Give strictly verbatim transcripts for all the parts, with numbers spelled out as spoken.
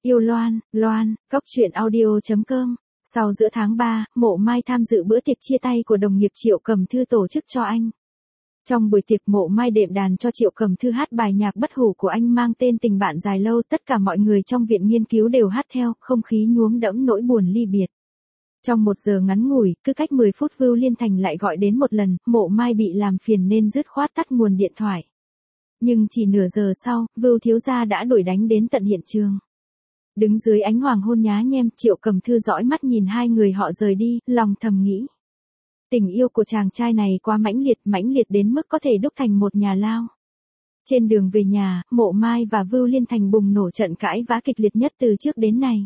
Yêu Loan, Loan, Cóc truyện audio chấm com. Sau giữa tháng ba, Mộ Mai tham dự bữa tiệc chia tay của đồng nghiệp Triệu Cầm Thư tổ chức cho anh. Trong buổi tiệc Mộ Mai đệm đàn cho Triệu Cầm Thư hát bài nhạc bất hủ của anh mang tên Tình Bạn Dài Lâu, tất cả mọi người trong viện nghiên cứu đều hát theo, không khí nhuốm đẫm nỗi buồn ly biệt. Trong một giờ ngắn ngủi, cứ cách mười phút Vưu Liên Thành lại gọi đến một lần, Mộ Mai bị làm phiền nên dứt khoát tắt nguồn điện thoại. Nhưng chỉ nửa giờ sau, Vưu thiếu gia đã đuổi đánh đến tận hiện trường. Đứng dưới ánh hoàng hôn nhá nhem, Triệu Cầm Thư dõi mắt nhìn hai người họ rời đi, lòng thầm nghĩ. Tình yêu của chàng trai này quá mãnh liệt, mãnh liệt đến mức có thể đúc thành một nhà lao. Trên đường về nhà, Mộ Mai và Vưu Liên Thành bùng nổ trận cãi vã kịch liệt nhất từ trước đến nay.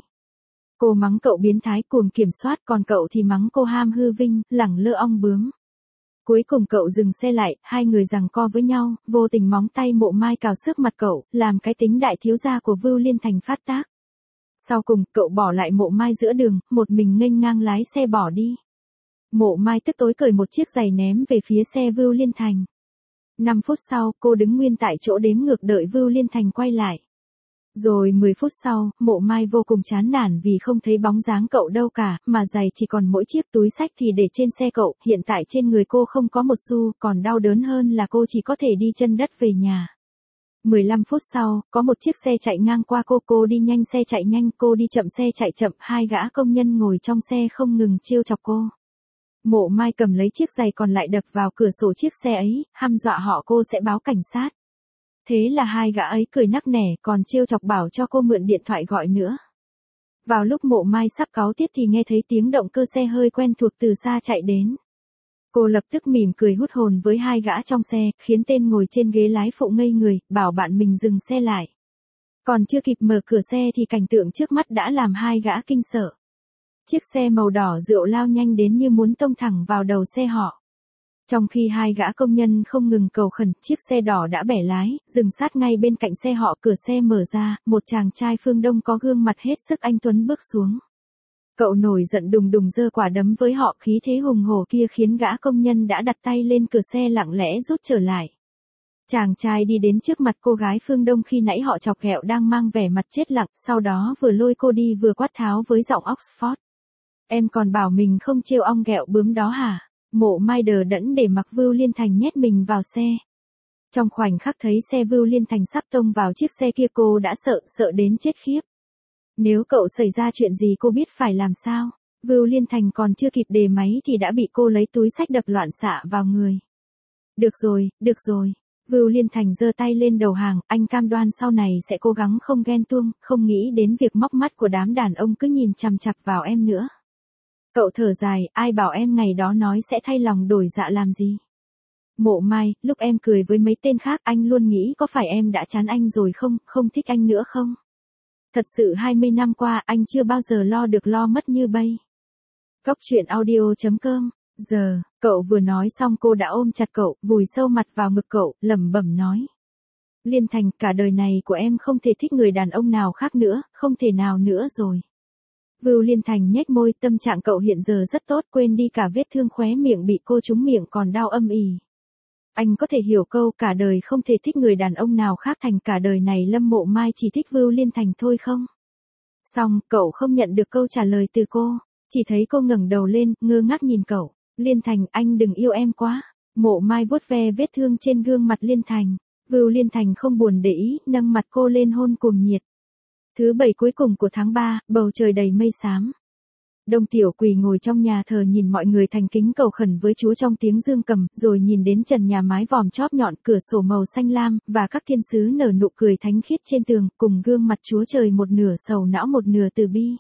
Cô mắng cậu biến thái cuồng kiểm soát, còn cậu thì mắng cô ham hư vinh, lẳng lơ ong bướm. Cuối cùng cậu dừng xe lại, hai người giằng co với nhau, vô tình móng tay Mộ Mai cào xước mặt cậu, làm cái tính đại thiếu gia của Vưu Liên Thành phát tác. Sau cùng, cậu bỏ lại Mộ Mai giữa đường, một mình nghênh ngang lái xe bỏ đi. Mộ Mai tức tối cởi một chiếc giày ném về phía xe Vưu Liên Thành. năm phút sau, cô đứng nguyên tại chỗ đếm ngược đợi Vưu Liên Thành quay lại. Rồi mười phút sau, Mộ Mai vô cùng chán nản vì không thấy bóng dáng cậu đâu cả, mà giày chỉ còn mỗi chiếc túi xách thì để trên xe cậu, hiện tại trên người cô không có một xu, còn đau đớn hơn là cô chỉ có thể đi chân đất về nhà. mười lăm phút sau, có một chiếc xe chạy ngang qua cô, cô đi nhanh xe chạy nhanh, cô đi chậm xe chạy chậm, hai gã công nhân ngồi trong xe không ngừng trêu chọc cô. Mộ Mai cầm lấy chiếc giày còn lại đập vào cửa sổ chiếc xe ấy, hăm dọa họ cô sẽ báo cảnh sát. Thế là hai gã ấy cười nắc nẻ, còn trêu chọc bảo cho cô mượn điện thoại gọi nữa. Vào lúc Mộ Mai sắp cáu tiết thì nghe thấy tiếng động cơ xe hơi quen thuộc từ xa chạy đến. Cô lập tức mỉm cười hút hồn với hai gã trong xe, khiến tên ngồi trên ghế lái phụ ngây người, bảo bạn mình dừng xe lại. Còn chưa kịp mở cửa xe thì cảnh tượng trước mắt đã làm hai gã kinh sợ. Chiếc xe màu đỏ rượu lao nhanh đến như muốn tông thẳng vào đầu xe họ. Trong khi hai gã công nhân không ngừng cầu khẩn, chiếc xe đỏ đã bẻ lái, dừng sát ngay bên cạnh xe họ, cửa xe mở ra, một chàng trai phương Đông có gương mặt hết sức anh tuấn bước xuống. Cậu nổi giận đùng đùng giơ quả đấm với họ, khí thế hùng hổ kia khiến gã công nhân đã đặt tay lên cửa xe lặng lẽ rút trở lại. Chàng trai đi đến trước mặt cô gái phương Đông khi nãy họ chọc ghẹo đang mang vẻ mặt chết lặng, sau đó vừa lôi cô đi vừa quát tháo với giọng Oxford. Em còn bảo mình không trêu ong ghẹo bướm đó hả? Mộ Mai đờ đẫn để mặc Vưu Liên Thành nhét mình vào xe. Trong khoảnh khắc thấy xe Vưu Liên Thành sắp tông vào chiếc xe kia cô đã sợ, sợ đến chết khiếp. Nếu cậu xảy ra chuyện gì cô biết phải làm sao? Vưu Liên Thành còn chưa kịp đề máy thì đã bị cô lấy túi xách đập loạn xạ vào người. Được rồi, được rồi. Vưu Liên Thành giơ tay lên đầu hàng, anh cam đoan sau này sẽ cố gắng không ghen tuông, không nghĩ đến việc móc mắt của đám đàn ông cứ nhìn chằm chằm vào em nữa. Cậu thở dài, ai bảo em ngày đó nói sẽ thay lòng đổi dạ làm gì? Mộ Mai, lúc em cười với mấy tên khác anh luôn nghĩ có phải em đã chán anh rồi không, không thích anh nữa không? Thật sự hai mươi năm qua anh chưa bao giờ lo được lo mất như bây. Cóc truyện audio chấm com. Giờ, cậu vừa nói xong cô đã ôm chặt cậu, vùi sâu mặt vào ngực cậu, lẩm bẩm nói. Liên Thành, cả đời này của em không thể thích người đàn ông nào khác nữa, không thể nào nữa rồi. Vưu Liên Thành nhếch môi, tâm trạng cậu hiện giờ rất tốt, quên đi cả vết thương khóe miệng bị cô trúng miệng còn đau âm ỉ. Anh có thể hiểu câu cả đời không thể thích người đàn ông nào khác thành cả đời này Lâm Mộ Mai chỉ thích Vưu Liên Thành thôi không? Xong, cậu không nhận được câu trả lời từ cô, chỉ thấy cô ngẩng đầu lên, ngơ ngác nhìn cậu. Liên Thành, anh đừng yêu em quá. Mộ Mai vuốt ve vết thương trên gương mặt Liên Thành. Vưu Liên Thành không buồn để ý, nâng mặt cô lên hôn cuồng nhiệt. Thứ bảy cuối cùng của tháng ba, bầu trời đầy mây xám. Đông Tiểu Quỳ ngồi trong nhà thờ nhìn mọi người thành kính cầu khẩn với Chúa trong tiếng dương cầm, rồi nhìn đến trần nhà mái vòm chóp nhọn, cửa sổ màu xanh lam, và các thiên sứ nở nụ cười thánh khiết trên tường, cùng gương mặt Chúa Trời một nửa sầu não một nửa từ bi.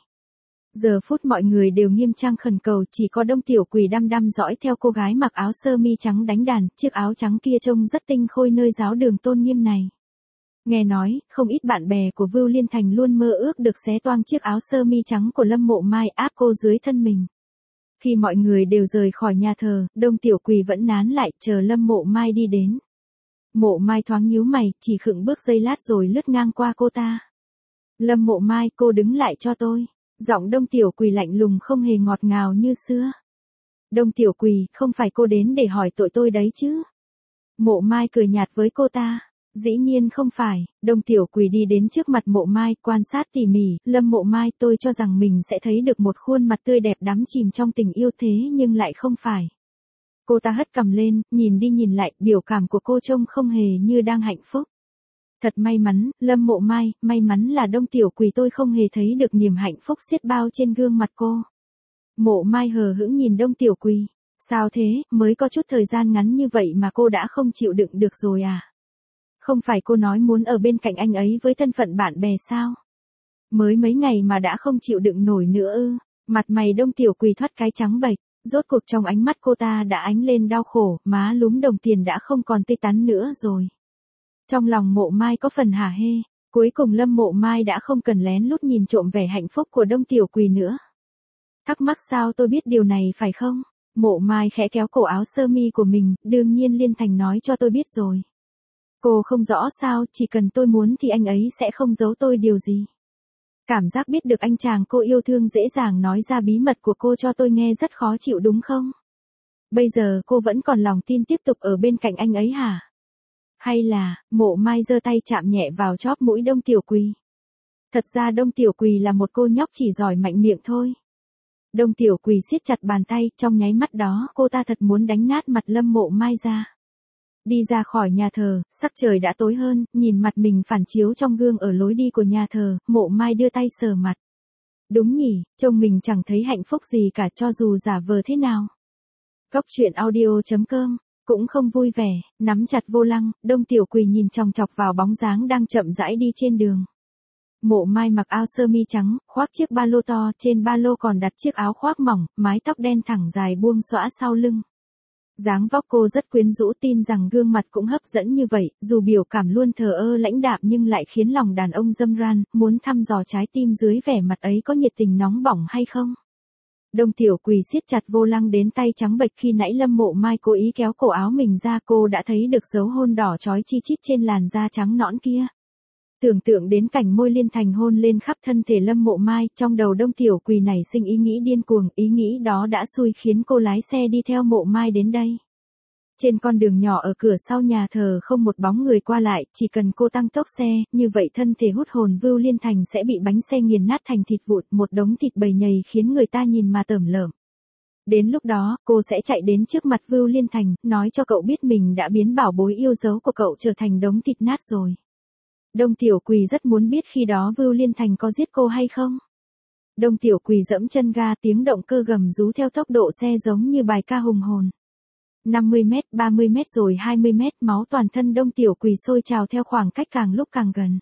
Giờ phút mọi người đều nghiêm trang khẩn cầu, chỉ có Đông Tiểu Quỳ đăm đăm dõi theo cô gái mặc áo sơ mi trắng đánh đàn, chiếc áo trắng kia trông rất tinh khôi nơi giáo đường tôn nghiêm này. Nghe nói, không ít bạn bè của Vưu Liên Thành luôn mơ ước được xé toang chiếc áo sơ mi trắng của Lâm Mộ Mai áp cô dưới thân mình. Khi mọi người đều rời khỏi nhà thờ, Đông Tiểu Quỳ vẫn nán lại chờ Lâm Mộ Mai đi đến. Mộ Mai thoáng nhíu mày, chỉ khựng bước giây lát rồi lướt ngang qua cô ta. Lâm Mộ Mai, cô đứng lại cho tôi. Giọng Đông Tiểu Quỳ lạnh lùng không hề ngọt ngào như xưa. Đông Tiểu Quỳ, không phải cô đến để hỏi tội tôi đấy chứ? Mộ Mai cười nhạt với cô ta. Dĩ nhiên không phải, Đông Tiểu Quỳ đi đến trước mặt Mộ Mai, quan sát tỉ mỉ, Lâm Mộ Mai, tôi cho rằng mình sẽ thấy được một khuôn mặt tươi đẹp đắm chìm trong tình yêu thế nhưng lại không phải. Cô ta hất cằm lên, nhìn đi nhìn lại, biểu cảm của cô trông không hề như đang hạnh phúc. Thật may mắn, Lâm Mộ Mai, may mắn là Đông Tiểu Quỳ tôi không hề thấy được niềm hạnh phúc xiết bao trên gương mặt cô. Mộ Mai hờ hững nhìn Đông Tiểu Quỳ. Sao thế, mới có chút thời gian ngắn như vậy mà cô đã không chịu đựng được rồi à? Không phải cô nói muốn ở bên cạnh anh ấy với thân phận bạn bè sao? Mới mấy ngày mà đã không chịu đựng nổi nữa ư? Mặt mày Đông Tiểu Quỳ thoát cái trắng bệch, rốt cuộc trong ánh mắt cô ta đã ánh lên đau khổ, má lúm đồng tiền đã không còn tươi tắn nữa rồi. Trong lòng Mộ Mai có phần hả hê, cuối cùng Lâm Mộ Mai đã không cần lén lút nhìn trộm vẻ hạnh phúc của Đông Tiểu Quỳ nữa. Thắc mắc sao tôi biết điều này phải không? Mộ Mai khẽ kéo cổ áo sơ mi của mình, đương nhiên Liên Thành nói cho tôi biết rồi. Cô không rõ sao, chỉ cần tôi muốn thì anh ấy sẽ không giấu tôi điều gì. Cảm giác biết được anh chàng cô yêu thương dễ dàng nói ra bí mật của cô cho tôi nghe rất khó chịu đúng không? Bây giờ cô vẫn còn lòng tin tiếp tục ở bên cạnh anh ấy hả? Hay là, Mộ Mai giơ tay chạm nhẹ vào chóp mũi Đông Tiểu Quỳ. Thật ra Đông Tiểu Quỳ là một cô nhóc chỉ giỏi mạnh miệng thôi. Đông Tiểu Quỳ siết chặt bàn tay, trong nháy mắt đó cô ta thật muốn đánh nát mặt Lâm Mộ Mai ra. Đi ra khỏi nhà thờ, sắc trời đã tối hơn, nhìn mặt mình phản chiếu trong gương ở lối đi của nhà thờ, Mộ Mai đưa tay sờ mặt. Đúng nhỉ, trông mình chẳng thấy hạnh phúc gì cả cho dù giả vờ thế nào. Cốc truyện audio chấm com, cũng không vui vẻ, nắm chặt vô lăng, Đông Tiểu Quỳ nhìn chòng chọc vào bóng dáng đang chậm rãi đi trên đường. Mộ Mai mặc áo sơ mi trắng, khoác chiếc ba lô to, trên ba lô còn đặt chiếc áo khoác mỏng, mái tóc đen thẳng dài buông xõa sau lưng. Dáng vóc cô rất quyến rũ, tin rằng gương mặt cũng hấp dẫn như vậy, dù biểu cảm luôn thờ ơ lãnh đạm nhưng lại khiến lòng đàn ông dâm ran, muốn thăm dò trái tim dưới vẻ mặt ấy có nhiệt tình nóng bỏng hay không. Đông Tiểu Quỳ siết chặt vô lăng đến tay trắng bệch khi nãy Lâm Mộ Mai cố ý kéo cổ áo mình ra, cô đã thấy được dấu hôn đỏ chói chi chít trên làn da trắng nõn kia. Tưởng tượng đến cảnh môi Liên Thành hôn lên khắp thân thể Lâm Mộ Mai, trong đầu Đông Tiểu Quỳ nảy sinh ý nghĩ điên cuồng, ý nghĩ đó đã xui khiến cô lái xe đi theo Mộ Mai đến đây. Trên con đường nhỏ ở cửa sau nhà thờ không một bóng người qua lại, chỉ cần cô tăng tốc xe, như vậy thân thể hút hồn Vưu Liên Thành sẽ bị bánh xe nghiền nát thành thịt vụn, một đống thịt bầy nhầy khiến người ta nhìn mà tởm lởm. Đến lúc đó, cô sẽ chạy đến trước mặt Vưu Liên Thành, nói cho cậu biết mình đã biến bảo bối yêu dấu của cậu trở thành đống thịt nát rồi. Đông Tiểu Quỳ rất muốn biết khi đó Vưu Liên Thành có giết cô hay không. Đông Tiểu Quỳ dẫm chân ga, tiếng động cơ gầm rú theo tốc độ xe giống như bài ca hùng hồn. năm mươi mét, ba mươi mét rồi hai mươi mét, máu toàn thân Đông Tiểu Quỳ sôi trào theo khoảng cách càng lúc càng gần.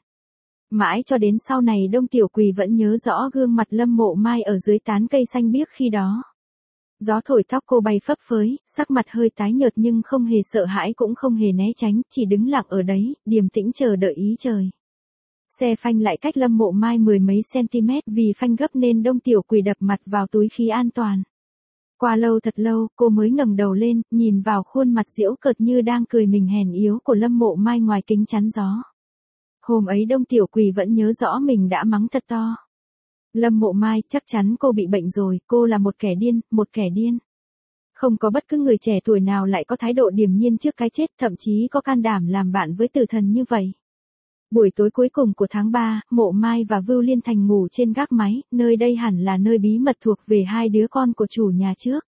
Mãi cho đến sau này Đông Tiểu Quỳ vẫn nhớ rõ gương mặt Lâm Mộ Mai ở dưới tán cây xanh biếc khi đó. Gió thổi tóc cô bay phấp phới, sắc mặt hơi tái nhợt nhưng không hề sợ hãi cũng không hề né tránh, chỉ đứng lặng ở đấy, điềm tĩnh chờ đợi ý trời. Xe phanh lại cách Lâm Mộ Mai mười mấy cm, vì phanh gấp nên Đông Tiểu Quỳ đập mặt vào túi khí an toàn. Qua lâu thật lâu, cô mới ngẩng đầu lên, nhìn vào khuôn mặt giễu cợt như đang cười mình hèn yếu của Lâm Mộ Mai ngoài kính chắn gió. Hôm ấy Đông Tiểu Quỳ vẫn nhớ rõ mình đã mắng thật to. Lâm Mộ Mai, chắc chắn cô bị bệnh rồi, cô là một kẻ điên, một kẻ điên. Không có bất cứ người trẻ tuổi nào lại có thái độ điềm nhiên trước cái chết, thậm chí có can đảm làm bạn với tử thần như vậy. Buổi tối cuối cùng của tháng ba, Mộ Mai và Vưu Liên Thành ngủ trên gác máy, nơi đây hẳn là nơi bí mật thuộc về hai đứa con của chủ nhà trước.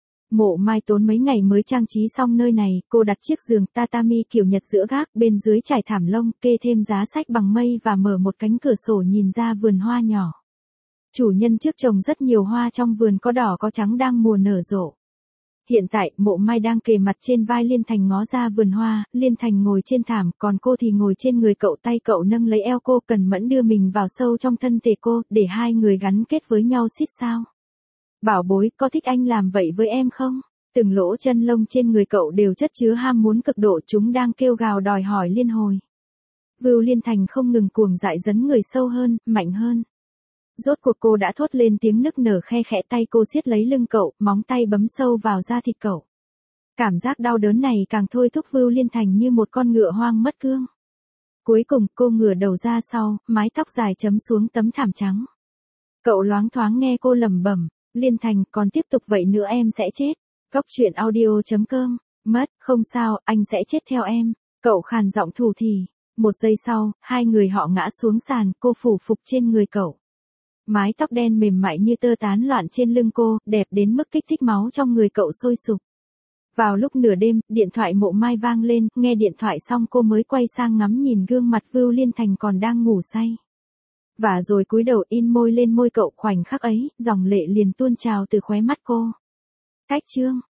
Mộ Mai tốn mấy ngày mới trang trí xong nơi này, cô đặt chiếc giường tatami kiểu Nhật giữa gác, bên dưới trải thảm lông, kê thêm giá sách bằng mây và mở một cánh cửa sổ nhìn ra vườn hoa nhỏ. Chủ nhân trước trồng rất nhiều hoa trong vườn có đỏ có trắng đang mùa nở rộ. Hiện tại, Mộ Mai đang kề mặt trên vai Liên Thành ngó ra vườn hoa, Liên Thành ngồi trên thảm, còn cô thì ngồi trên người cậu, tay cậu nâng lấy eo cô, cẩn mẫn đưa mình vào sâu trong thân thể cô, để hai người gắn kết với nhau xít sao. Bảo bối, có thích anh làm vậy với em không? Từng lỗ chân lông trên người cậu đều chất chứa ham muốn cực độ, chúng đang kêu gào đòi hỏi liên hồi. Vưu Liên Thành không ngừng cuồng dại dấn người sâu hơn, mạnh hơn. Rốt cuộc cô đã thốt lên tiếng nức nở, khe khẽ tay cô siết lấy lưng cậu, móng tay bấm sâu vào da thịt cậu. Cảm giác đau đớn này càng thôi thúc Vưu Liên Thành như một con ngựa hoang mất cương. Cuối cùng cô ngửa đầu ra sau, mái tóc dài chấm xuống tấm thảm trắng. Cậu loáng thoáng nghe cô lẩm bẩm, Liên Thành, còn tiếp tục vậy nữa em sẽ chết. Cốc truyện audio chấm com, mất, không sao, anh sẽ chết theo em. Cậu khàn giọng thủ thỉ. Một giây sau, hai người họ ngã xuống sàn, cô phủ phục trên người cậu. Mái tóc đen mềm mại như tơ tán loạn trên lưng cô, đẹp đến mức kích thích máu trong người cậu sôi sục. Vào lúc nửa đêm, điện thoại Mộ Mai vang lên, nghe điện thoại xong cô mới quay sang ngắm nhìn gương mặt Vưu Liên Thành còn đang ngủ say. Và rồi cúi đầu in môi lên môi cậu, khoảnh khắc ấy, dòng lệ liền tuôn trào từ khóe mắt cô. Cách chương